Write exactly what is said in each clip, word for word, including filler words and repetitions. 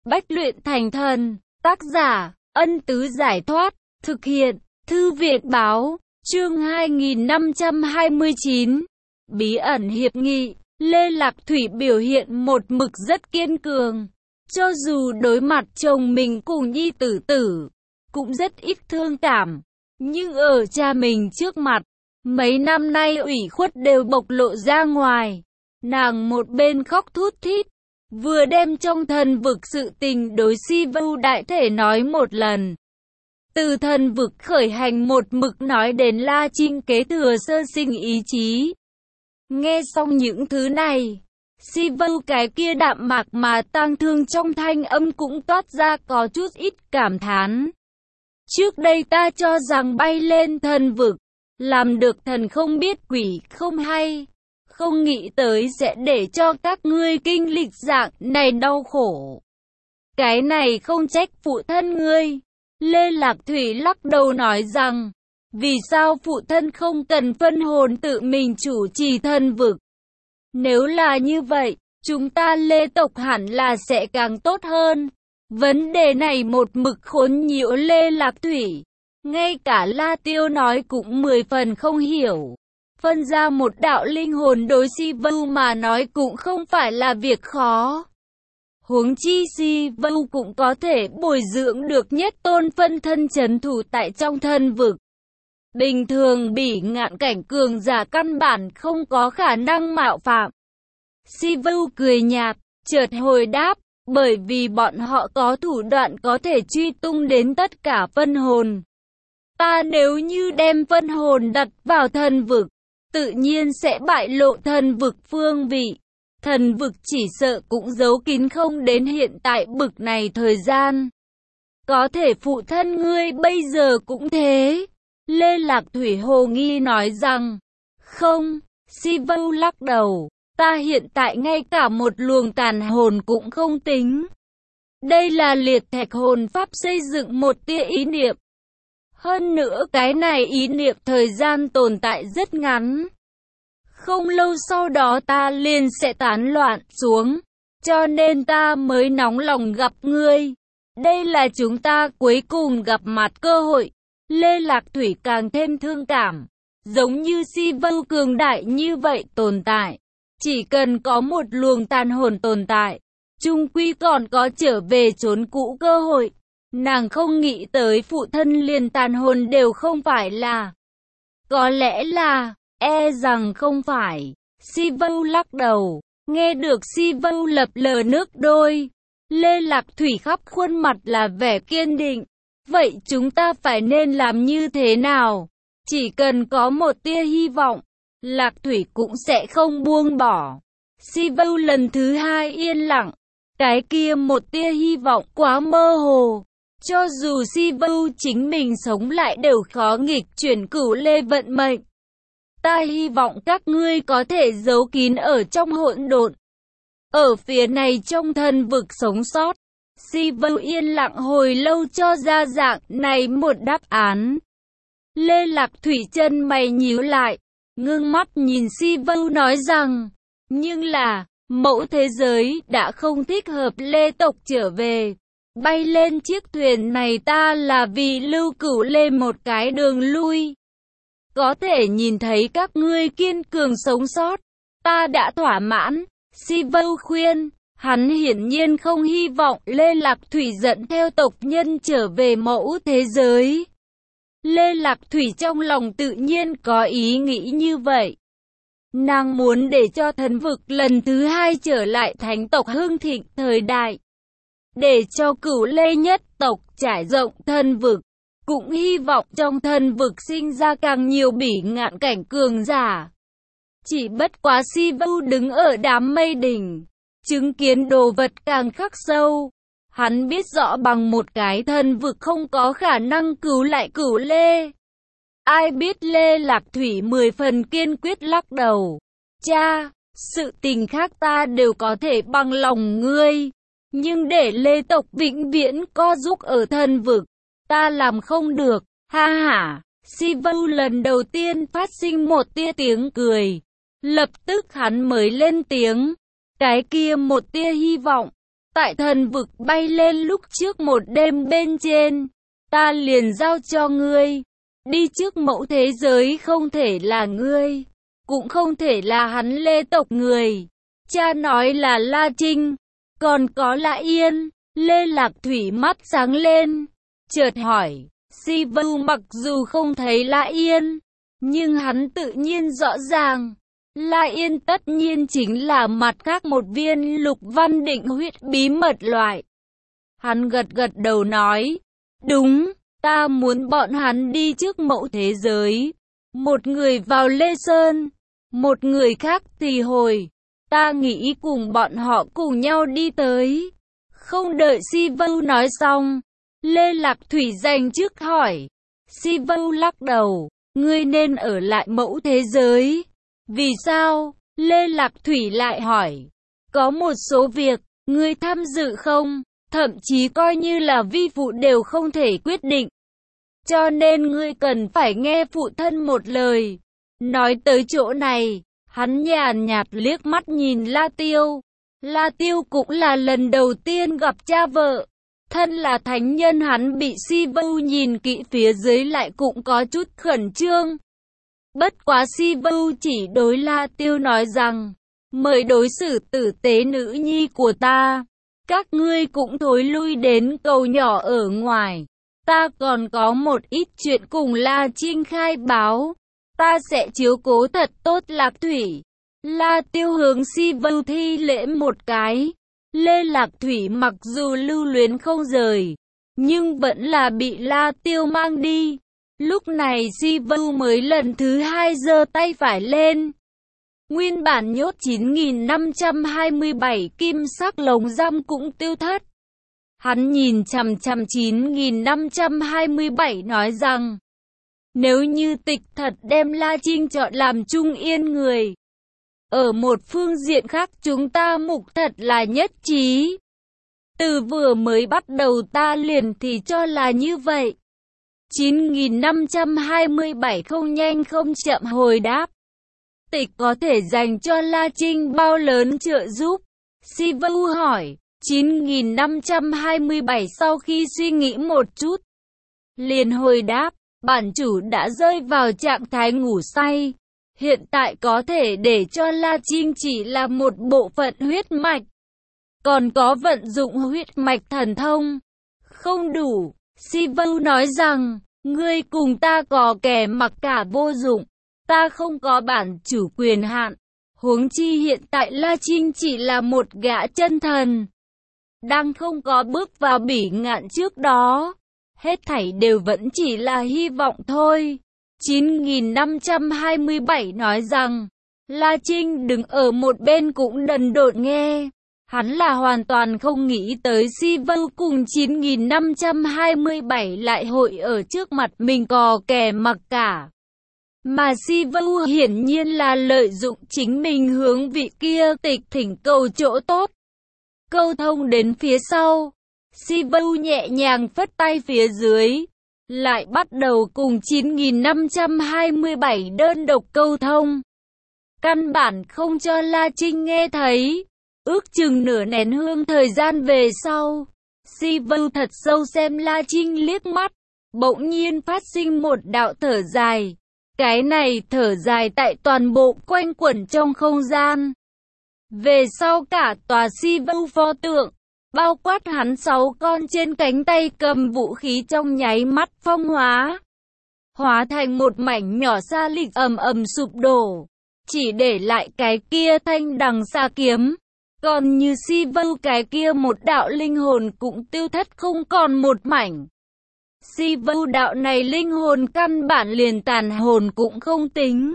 Bách luyện thành thần. Tác giả, Ân Tứ Giải Thoát. Thực hiện, Thư viện Báo. Chương hai nghìn năm trăm hai mươi chín. Bí ẩn hiệp nghị. Lê Lạc Thủy biểu hiện một mực rất kiên cường. Cho dù đối mặt chồng mình cùng nhi tử tử, cũng rất ít thương cảm. Nhưng ở cha mình trước mặt, mấy năm nay ủy khuất đều bộc lộ ra ngoài. Nàng một bên khóc thút thít, vừa đem trong thần vực sự tình đối Si Vu đại thể nói một lần. Từ thần vực khởi hành một mực nói đến La Trinh kế thừa sơ sinh ý chí. Nghe xong những thứ này, Si Vu cái kia đạm mạc mà tang thương trong thanh âm cũng toát ra có chút ít cảm thán. Trước đây ta cho rằng bay lên thần vực, làm được thần không biết quỷ không hay. Không nghĩ tới sẽ để cho các ngươi kinh lịch dạng này đau khổ. Cái này không trách phụ thân ngươi. Lê Lạc Thủy lắc đầu nói rằng, vì sao phụ thân không cần phân hồn tự mình chủ trì thần vực? Nếu là như vậy, chúng ta Lê tộc hẳn là sẽ càng tốt hơn. Vấn đề này một mực khốn nhiễu Lê Lạc Thủy. Ngay cả La Tiêu nói cũng mười phần không hiểu. Phân ra một đạo linh hồn đối Si Vu mà nói cũng không phải là việc khó. Huống chi Si Vu cũng có thể bồi dưỡng được nhất tôn phân thân trấn thủ tại trong thân vực. Bình thường bỉ ngạn cảnh cường giả căn bản không có khả năng mạo phạm. Si Vu cười nhạt, chợt hồi đáp, bởi vì bọn họ có thủ đoạn có thể truy tung đến tất cả phân hồn. Ta nếu như đem phân hồn đặt vào thần vực, tự nhiên sẽ bại lộ thần vực phương vị. Thần vực chỉ sợ cũng giấu kín không đến hiện tại bực này thời gian. Có thể phụ thân ngươi bây giờ cũng thế. Lê Lạc Thủy hồ nghi nói rằng, không, Si Vu lắc đầu, ta hiện tại ngay cả một luồng tàn hồn cũng không tính. Đây là liệt thạch hồn pháp xây dựng một tia ý niệm. Hơn nữa cái này ý niệm thời gian tồn tại rất ngắn. Không lâu sau đó ta liền sẽ tán loạn xuống, cho nên ta mới nóng lòng gặp ngươi. Đây là chúng ta cuối cùng gặp mặt cơ hội. Lê Lạc Thủy càng thêm thương cảm, giống như Si Vu cường đại như vậy tồn tại. Chỉ cần có một luồng tàn hồn tồn tại, chung quy còn có trở về chốn cũ cơ hội. Nàng không nghĩ tới phụ thân liền tàn hồn đều không phải là. Có lẽ là, e rằng không phải. Si Vu lắc đầu, nghe được Si Vu lập lờ nước đôi. Lê Lạc Thủy khắp khuôn mặt là vẻ kiên định. Vậy chúng ta phải nên làm như thế nào? Chỉ cần có một tia hy vọng, Lạc Thủy cũng sẽ không buông bỏ. Si Vu lần thứ hai yên lặng. Cái kia một tia hy vọng quá mơ hồ. Cho dù Si Vu chính mình sống lại đều khó nghịch chuyển cửu lê vận mệnh. Ta hy vọng các ngươi có thể giấu kín ở trong hỗn độn. Ở phía này trong thần vực sống sót. Si Vu yên lặng hồi lâu cho ra dạng này một đáp án. Lê Lạc Thủy chân mày nhíu lại, ngưng mắt nhìn Si Vu nói rằng, nhưng là, mẫu thế giới đã không thích hợp Lê tộc trở về. Bay lên chiếc thuyền này ta là vì lưu cửu lê một cái đường lui. Có thể nhìn thấy các ngươi kiên cường sống sót, ta đã thỏa mãn. Si Vu khuyên, hắn hiển nhiên không hy vọng Lê Lạc Thủy dẫn theo tộc nhân trở về mẫu thế giới. Lê Lạc Thủy trong lòng tự nhiên có ý nghĩ như vậy. Nàng muốn để cho thần vực lần thứ hai trở lại thánh tộc hưng thịnh thời đại. Để cho cửu lê nhất tộc trải rộng thần vực. Cũng hy vọng trong thần vực sinh ra càng nhiều bỉ ngạn cảnh cường giả. Chỉ bất quá Si Vu đứng ở đám mây đỉnh, chứng kiến đồ vật càng khắc sâu. Hắn biết rõ bằng một cái thần vực không có khả năng cứu lại cửu lê. Ai biết Lê Lạc Thủy mười phần kiên quyết lắc đầu. Cha, sự tình khác ta đều có thể bằng lòng ngươi. Nhưng để Lê tộc vĩnh viễn co giúp ở thần vực, ta làm không được. Ha ha, Si Vu lần đầu tiên phát sinh một tia tiếng cười. Lập tức hắn mới lên tiếng. Cái kia một tia hy vọng, tại thần vực bay lên lúc trước một đêm bên trên, ta liền giao cho ngươi. Đi trước mẫu thế giới không thể là ngươi, cũng không thể là hắn Lê tộc người. Cha nói là La Trinh, còn có La Yên. Lê Lạc Thủy mắt sáng lên, chợt hỏi, Si Vu mặc dù không thấy La Yên, nhưng hắn tự nhiên rõ ràng, La Yên tất nhiên chính là mặt khác một viên lục văn định huyết bí mật loại. Hắn gật gật đầu nói, đúng, ta muốn bọn hắn đi trước mẫu thế giới. Một người vào Lê Sơn, một người khác thì hồi. Ta nghĩ cùng bọn họ cùng nhau đi tới. Không đợi Si Vu nói xong, Lê Lạc Thủy dành trước hỏi. Si Vu lắc đầu, ngươi nên ở lại mẫu thế giới. Vì sao? Lê Lạc Thủy lại hỏi. Có một số việc, ngươi tham dự không? Thậm chí coi như là vi phụ đều không thể quyết định. Cho nên ngươi cần phải nghe phụ thân một lời. Nói tới chỗ này, hắn nhàn nhạt liếc mắt nhìn La Tiêu. La Tiêu cũng là lần đầu tiên gặp cha vợ. Thân là thánh nhân hắn bị Si Vu nhìn kỹ phía dưới lại cũng có chút khẩn trương. Bất quá Si Vu chỉ đối La Tiêu nói rằng, mời đối xử tử tế nữ nhi của ta. Các ngươi cũng thối lui đến cầu nhỏ ở ngoài. Ta còn có một ít chuyện cùng La Trinh khai báo. Ta sẽ chiếu cố thật tốt Lạc Thủy. La Tiêu hướng Si Vu thi lễ một cái. Lê Lạc Thủy mặc dù lưu luyến không rời, nhưng vẫn là bị La Tiêu mang đi. Lúc này Si Vu mới lần thứ hai giơ tay phải lên. Nguyên bản nhốt chín nghìn năm trăm hai mươi bảy kim sắc lồng giam cũng tiêu thất. Hắn nhìn chằm chằm chín nghìn năm trăm hai mươi bảy nói rằng, nếu như tịch thật đem La Trinh chọn làm Trung Yên người, ở một phương diện khác chúng ta mục thật là nhất trí. Từ vừa mới bắt đầu ta liền thì cho là như vậy. chín nghìn năm trăm hai mươi bảy không nhanh không chậm hồi đáp. Tịch có thể dành cho La Trinh bao lớn trợ giúp? Si Vu hỏi. chín nghìn năm trăm hai mươi bảy sau khi suy nghĩ một chút, liền hồi đáp, bản chủ đã rơi vào trạng thái ngủ say. Hiện tại có thể để cho La Trinh chỉ là một bộ phận huyết mạch. Còn có vận dụng huyết mạch thần thông. Không đủ. Si Vu nói rằng, ngươi cùng ta có kẻ mặc cả vô dụng. Ta không có bản chủ quyền hạn. Huống chi hiện tại La Trinh chỉ là một gã chân thần. Đang không có bước vào bỉ ngạn trước đó. Hết thảy đều vẫn chỉ là hy vọng thôi. chín nghìn năm trăm hai mươi bảy nói rằng, La Trinh đứng ở một bên cũng đần độn nghe. Hắn là hoàn toàn không nghĩ tới Si Vu cùng chín nghìn năm trăm hai mươi bảy lại hội ở trước mặt mình có kẻ mặc cả. Mà Si Vu hiển nhiên là lợi dụng chính mình hướng vị kia tịch thỉnh cầu chỗ tốt. Câu thông đến phía sau, Si Vu nhẹ nhàng phất tay phía dưới, lại bắt đầu cùng chín nghìn năm trăm hai mươi bảy đơn độc câu thông. Căn bản không cho La Trinh nghe thấy. Ước chừng nửa nén hương thời gian về sau, Si Vu thật sâu xem La Trinh liếc mắt, bỗng nhiên phát sinh một đạo thở dài. Cái này thở dài tại toàn bộ quanh quẩn trong không gian. Về sau cả tòa Si Vu pho tượng, bao quát hắn sáu con trên cánh tay cầm vũ khí trong nháy mắt phong hóa. Hóa thành một mảnh nhỏ sa lịch ầm ầm sụp đổ. Chỉ để lại cái kia thanh đằng xa kiếm. Còn như Si Vu cái kia một đạo linh hồn cũng tiêu thất không còn một mảnh. Si Vu đạo này linh hồn căn bản liền tàn hồn cũng không tính.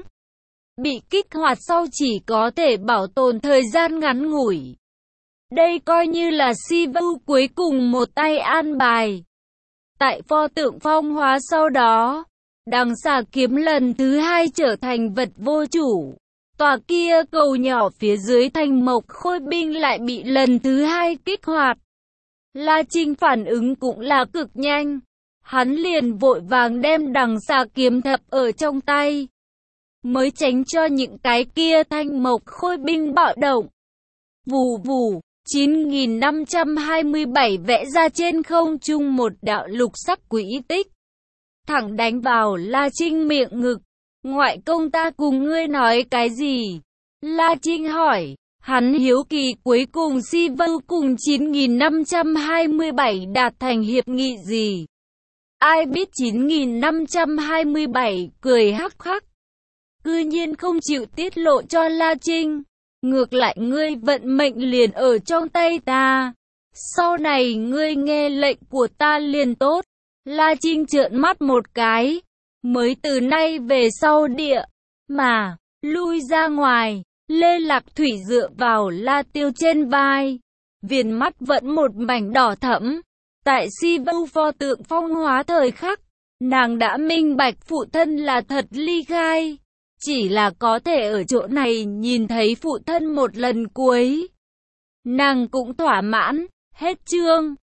Bị kích hoạt sau chỉ có thể bảo tồn thời gian ngắn ngủi. Đây coi như là Si Vu cuối cùng một tay an bài. Tại pho tượng phong hóa sau đó, đằng xà kiếm lần thứ hai trở thành vật vô chủ. Tòa kia cầu nhỏ phía dưới thành mộc khôi binh lại bị lần thứ hai kích hoạt. La Trinh phản ứng cũng là cực nhanh. Hắn liền vội vàng đem đằng xà kiếm thập ở trong tay, mới tránh cho những cái kia thanh mộc khôi binh bạo động. Vù vù, chín nghìn năm trăm hai mươi bảy vẽ ra trên không trung một đạo lục sắc quỹ tích, thẳng đánh vào La Trinh miệng ngực. Ngoại công ta cùng ngươi nói cái gì? La Trinh hỏi. Hắn hiếu kỳ cuối cùng Si Vưu cùng chín nghìn năm trăm hai mươi bảy đạt thành hiệp nghị gì? Ai biết chín nghìn năm trăm hai mươi bảy cười hắc hắc, cư nhiên không chịu tiết lộ cho La Trinh. Ngược lại ngươi vận mệnh liền ở trong tay ta. Sau này ngươi nghe lệnh của ta liền tốt. La Trinh trợn mắt một cái. Mới từ nay về sau địa mà lui ra ngoài. Lê Lạc Thủy dựa vào La Tiêu trên vai, viền mắt vẫn một mảnh đỏ thẫm. Tại Si Vưu pho tượng phong hóa thời khắc, nàng đã minh bạch phụ thân là thật ly khai, chỉ là có thể ở chỗ này nhìn thấy phụ thân một lần cuối, nàng cũng thỏa mãn. Hết chương.